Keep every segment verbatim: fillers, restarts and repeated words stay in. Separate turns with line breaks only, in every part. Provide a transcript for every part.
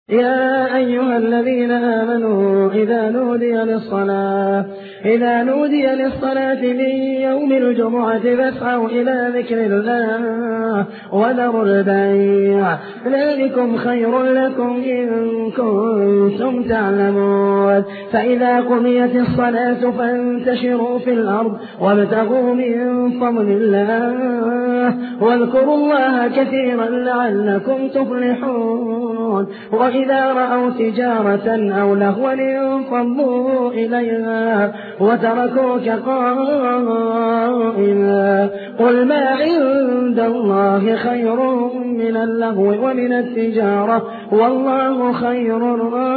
يا أيها الذين آمنوا إذا نودي للصلاة إذا نودي للصلاة من يوم الجمعة فاسعوا إلى ذكر الله وذروا البيع ذلكم خير لكم إن كنتم تعلمون. فإذا قضيت الصلاة فانتشروا في الأرض وابتغوا من فضل الله واذكروا الله كثيرا لعلكم تفلحون. وإذا رأوا تجارة أو لهوا انفضوا إليها وتركوك قائما قل ما عند الله خير من اللهو ومن التجارة والله خير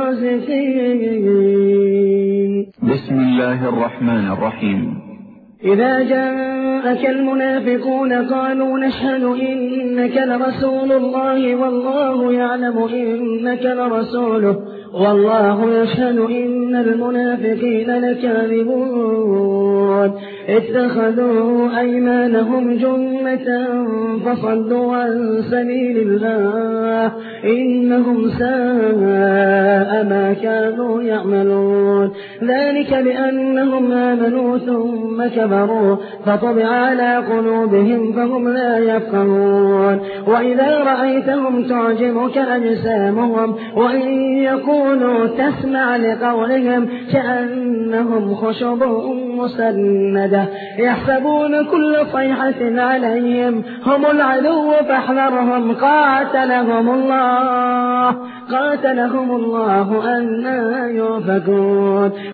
الرازقين.
بسم الله الرحمن الرحيم.
إذا جاءك المنافقون قالوا نشهد إنك لرسول الله والله يعلم إنك لرسوله والله يشهد إن المنافقين لكاذبون. اتخذوا أيمانهم جنة فصدوا عن سبيل الله إنهم ساء ما كانوا يعملون. ذلك بأنهم آمنوا ثم كفروا فطبع على قلوبهم فهم لا يفقهون. وإذا رأيتهم تعجبك أجسامهم وإن يكونوا تسمع لقولهم كأنهم خشب مسندة يحسبون كل صيحة عليهم هم العدو فاحذرهم قاتلهم الله قاتلهم الله أنى يؤفكون.